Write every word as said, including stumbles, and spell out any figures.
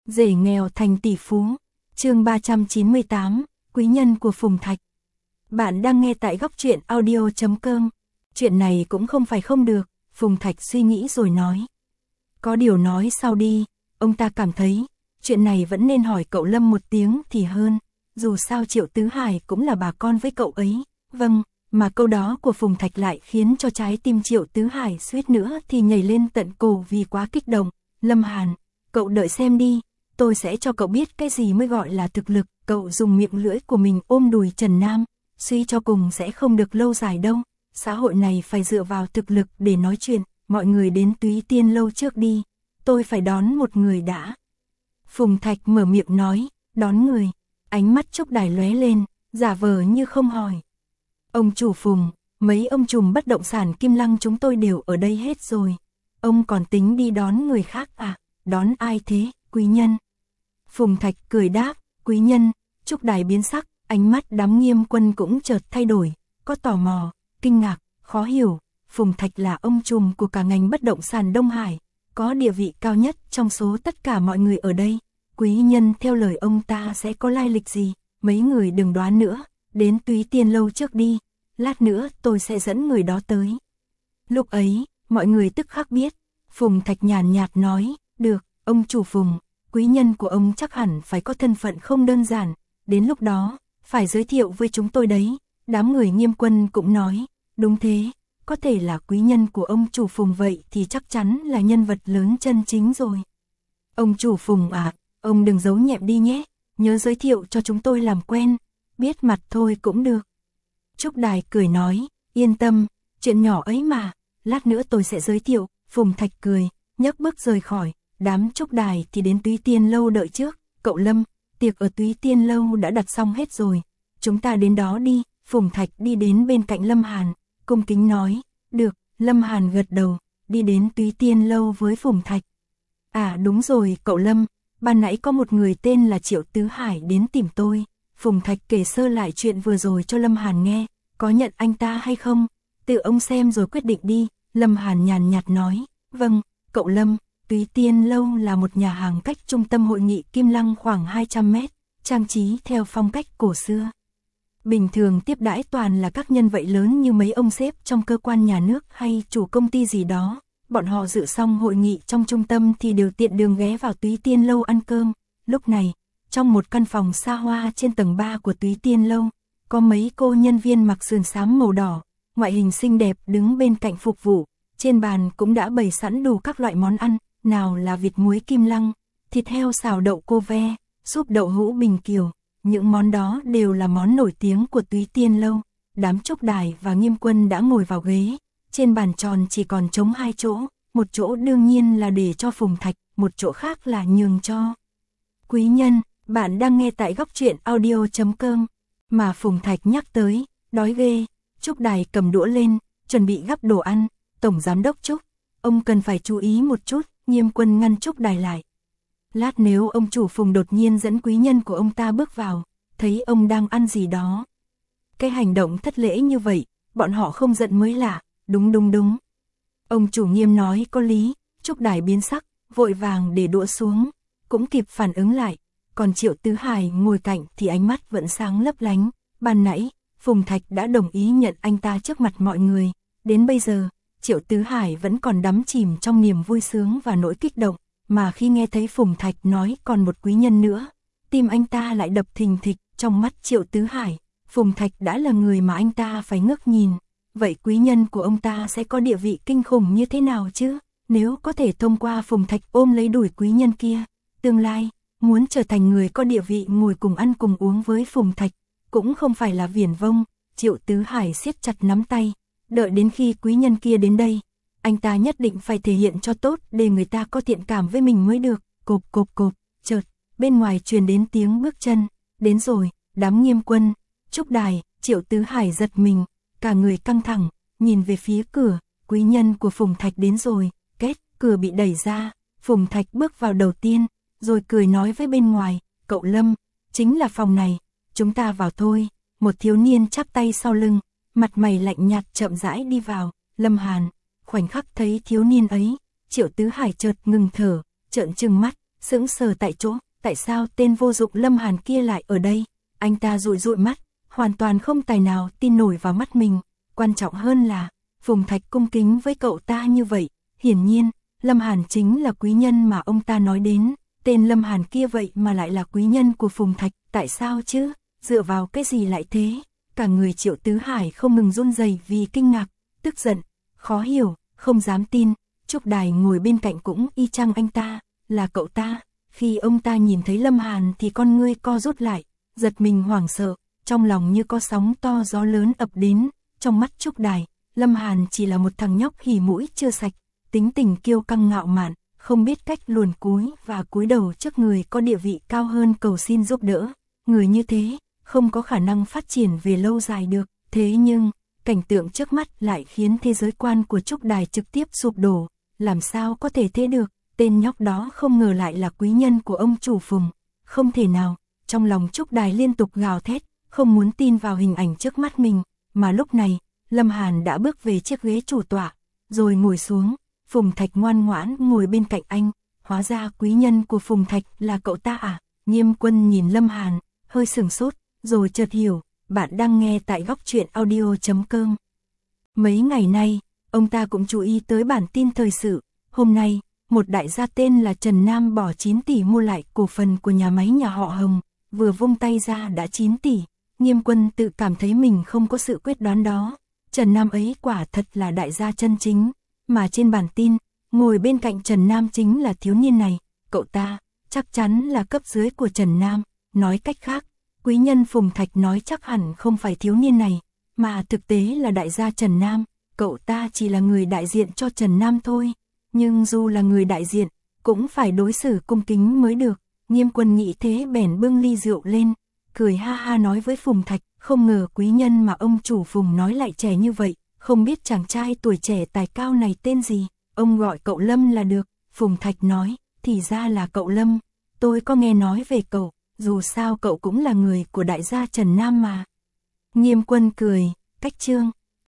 Rể nghèo thành tỷ phú. Chương ba trăm chín mươi tám, quý nhân của Phùng Thạch. Bạn đang nghe tại góc truyện audio chấm com. Chuyện này cũng không phải không được, Phùng Thạch suy nghĩ rồi nói. Có điều nói sau đi, ông ta cảm thấy, chuyện này vẫn nên hỏi cậu Lâm một tiếng thì hơn, dù sao Triệu Tứ Hải cũng là bà con với cậu ấy. Vâng, mà câu đó của Phùng Thạch lại khiến cho trái tim Triệu Tứ Hải suýt nữa thì nhảy lên tận cổ vì quá kích động. Lâm Hàn, cậu đợi xem đi, tôi sẽ cho cậu biết cái gì mới gọi là thực lực. Cậu dùng miệng lưỡi của mình ôm đùi Trần Nam, suy cho cùng sẽ không được lâu dài đâu. Xã hội này phải dựa vào thực lực để nói chuyện. Mọi người đến Túy Tiên lâu trước đi, tôi phải đón một người đã. Phùng Thạch mở miệng nói, đón người. Ánh mắt Trúc Đài lóe lên, giả vờ như không hỏi. Ông chủ Phùng, mấy ông trùm bất động sản Kim Lăng chúng tôi đều ở đây hết rồi. Ông còn tính đi đón người khác à? Đón ai thế, quý nhân? Phùng Thạch cười đáp, quý nhân. Trúc Đài biến sắc, ánh mắt đám Nghiêm Quân cũng chợt thay đổi, có tò mò, kinh ngạc, khó hiểu. Phùng Thạch là ông trùm của cả ngành bất động sản Đông Hải, có địa vị cao nhất trong số tất cả mọi người ở đây. Quý nhân theo lời ông ta sẽ có lai lịch gì? Mấy người đừng đoán nữa, đến Túy Tiên lâu trước đi, lát nữa tôi sẽ dẫn người đó tới. Lúc ấy, mọi người tức khắc biết. Phùng Thạch nhàn nhạt nói, được, ông chủ Phùng, quý nhân của ông chắc hẳn phải có thân phận không đơn giản, đến lúc đó, phải giới thiệu với chúng tôi đấy. Đám người Nghiêm Quân cũng nói, đúng thế, có thể là quý nhân của ông chủ Phùng, vậy thì chắc chắn là nhân vật lớn chân chính rồi. Ông chủ Phùng à, ông đừng giấu nhẹm đi nhé, nhớ giới thiệu cho chúng tôi làm quen, biết mặt thôi cũng được. Trúc Đài cười nói, yên tâm, chuyện nhỏ ấy mà, lát nữa tôi sẽ giới thiệu. Phùng Thạch cười, nhấc bước rời khỏi. Đám Trúc Đài thì đến Túy Tiên lâu đợi trước. Cậu Lâm, tiệc ở Túy Tiên lâu đã đặt xong hết rồi, chúng ta đến đó đi. Phùng Thạch đi đến bên cạnh Lâm Hàn, cung kính nói, được. Lâm Hàn gật đầu, đi đến Túy Tiên lâu với Phùng Thạch. À đúng rồi cậu Lâm, ban nãy có một người tên là Triệu Tứ Hải đến tìm tôi. Phùng Thạch kể sơ lại chuyện vừa rồi cho Lâm Hàn nghe, có nhận anh ta hay không? Tự ông xem rồi quyết định đi. Lâm Hàn nhàn nhạt nói, vâng, cậu Lâm, Túy Tiên lâu là một nhà hàng cách trung tâm hội nghị Kim Lăng khoảng hai trăm mét, trang trí theo phong cách cổ xưa. Bình thường tiếp đãi toàn là các nhân vật lớn như mấy ông sếp trong cơ quan nhà nước hay chủ công ty gì đó. Bọn họ dự xong hội nghị trong trung tâm thì đều tiện đường ghé vào Túy Tiên lâu ăn cơm. Lúc này, trong một căn phòng xa hoa trên tầng ba của Túy Tiên lâu, có mấy cô nhân viên mặc sườn xám màu đỏ, ngoại hình xinh đẹp đứng bên cạnh phục vụ. Trên bàn cũng đã bày sẵn đủ các loại món ăn, nào là vịt muối Kim Lăng, thịt heo xào đậu cô ve, súp đậu hũ Bình Kiều. Những món đó đều là món nổi tiếng của Túy Tiên lâu. Đám Trúc Đài và Nghiêm Quân đã ngồi vào ghế, trên bàn tròn chỉ còn trống hai chỗ, một chỗ đương nhiên là để cho Phùng Thạch, một chỗ khác là nhường cho quý nhân. Bạn đang nghe tại góc truyện audio chấm com. Mà Phùng Thạch nhắc tới, đói ghê. Trúc Đài cầm đũa lên, chuẩn bị gắp đồ ăn. Tổng giám đốc Trúc, ông cần phải chú ý một chút. Nghiêm Quân ngăn Trúc Đài lại. Lát nếu ông chủ Phùng đột nhiên dẫn quý nhân của ông ta bước vào, thấy ông đang ăn gì đó, cái hành động thất lễ như vậy, bọn họ không giận mới lạ. Đúng đúng đúng. Ông chủ Nghiêm nói có lý. Trúc Đài biến sắc, vội vàng để đũa xuống, cũng kịp phản ứng lại. Còn Triệu Tứ Hải ngồi cạnh thì ánh mắt vẫn sáng lấp lánh. Ban nãy, Phùng Thạch đã đồng ý nhận anh ta trước mặt mọi người. Đến bây giờ, Triệu Tứ Hải vẫn còn đắm chìm trong niềm vui sướng và nỗi kích động. Mà khi nghe thấy Phùng Thạch nói còn một quý nhân nữa, tim anh ta lại đập thình thịch. Trong mắt Triệu Tứ Hải, Phùng Thạch đã là người mà anh ta phải ngước nhìn. Vậy quý nhân của ông ta sẽ có địa vị kinh khủng như thế nào chứ? Nếu có thể thông qua Phùng Thạch ôm lấy đuổi quý nhân kia, tương lai, muốn trở thành người có địa vị ngồi cùng ăn cùng uống với Phùng Thạch, cũng không phải là viển vông. Triệu Tứ Hải siết chặt nắm tay, đợi đến khi quý nhân kia đến đây, anh ta nhất định phải thể hiện cho tốt để người ta có thiện cảm với mình mới được. Cộp cộp cộp, chợt, bên ngoài truyền đến tiếng bước chân, đến rồi. Đám Nghiêm Quân, Trúc Đài, Triệu Tứ Hải giật mình, cả người căng thẳng, nhìn về phía cửa. Quý nhân của Phùng Thạch đến rồi. Két, cửa bị đẩy ra, Phùng Thạch bước vào đầu tiên, rồi cười nói với bên ngoài, cậu Lâm, chính là phòng này, chúng ta vào thôi. Một thiếu niên chắp tay sau lưng, mặt mày lạnh nhạt chậm rãi đi vào. Lâm Hàn, khoảnh khắc thấy thiếu niên ấy, Triệu Tứ Hải chợt ngừng thở, trợn trừng mắt, sững sờ tại chỗ, tại sao tên vô dụng Lâm Hàn kia lại ở đây? Anh ta dụi dụi mắt, hoàn toàn không tài nào tin nổi vào mắt mình. Quan trọng hơn là, Phùng Thạch cung kính với cậu ta như vậy, hiển nhiên, Lâm Hàn chính là quý nhân mà ông ta nói đến. Tên Lâm Hàn kia vậy mà lại là quý nhân của Phùng Thạch, tại sao chứ? Dựa vào cái gì lại thế? Cả người Triệu Tứ Hải không ngừng run rẩy vì kinh ngạc, tức giận, khó hiểu, không dám tin. Trúc Đài ngồi bên cạnh cũng y chang anh ta, là cậu ta. Khi ông ta nhìn thấy Lâm Hàn thì con ngươi co rút lại, giật mình hoảng sợ, trong lòng như có sóng to gió lớn ập đến. Trong mắt Trúc Đài, Lâm Hàn chỉ là một thằng nhóc hỉ mũi chưa sạch, tính tình kiêu căng ngạo mạn, không biết cách luồn cúi và cúi đầu trước người có địa vị cao hơn cầu xin giúp đỡ. Người như thế, không có khả năng phát triển về lâu dài được. Thế nhưng, cảnh tượng trước mắt lại khiến thế giới quan của Trúc Đài trực tiếp sụp đổ. Làm sao có thể thế được? Tên nhóc đó không ngờ lại là quý nhân của ông chủ Phùng. Không thể nào. Trong lòng Trúc Đài liên tục gào thét, không muốn tin vào hình ảnh trước mắt mình. Mà lúc này, Lâm Hàn đã bước về chiếc ghế chủ tọa, rồi ngồi xuống. Phùng Thạch ngoan ngoãn ngồi bên cạnh anh. Hóa ra quý nhân của Phùng Thạch là cậu ta à? Nghiêm Quân nhìn Lâm Hàn, hơi sửng sốt, rồi chợt hiểu. Bạn đang nghe tại góc truyện audio chấm com. Mấy ngày nay, ông ta cũng chú ý tới bản tin thời sự. Hôm nay, một đại gia tên là Trần Nam bỏ chín tỷ mua lại cổ phần của nhà máy nhà họ Hồng, vừa vung tay ra đã chín tỷ. Nghiêm Quân tự cảm thấy mình không có sự quyết đoán đó. Trần Nam ấy quả thật là đại gia chân chính, mà trên bản tin, ngồi bên cạnh Trần Nam chính là thiếu niên này. Cậu ta, chắc chắn là cấp dưới của Trần Nam. Nói cách khác, quý nhân Phùng Thạch nói chắc hẳn không phải thiếu niên này, mà thực tế là đại gia Trần Nam. Cậu ta chỉ là người đại diện cho Trần Nam thôi. Nhưng dù là người đại diện, cũng phải đối xử cung kính mới được. Nghiêm Quân nghĩ thế bèn bưng ly rượu lên, cười ha ha nói với Phùng Thạch, không ngờ quý nhân mà ông chủ Phùng nói lại trẻ như vậy, không biết chàng trai tuổi trẻ tài cao này tên gì, ông gọi cậu Lâm là được. Phùng Thạch nói, thì ra là cậu Lâm, tôi có nghe nói về cậu, dù sao cậu cũng là người của đại gia Trần Nam mà. Nghiêm Quân cười, cách chương.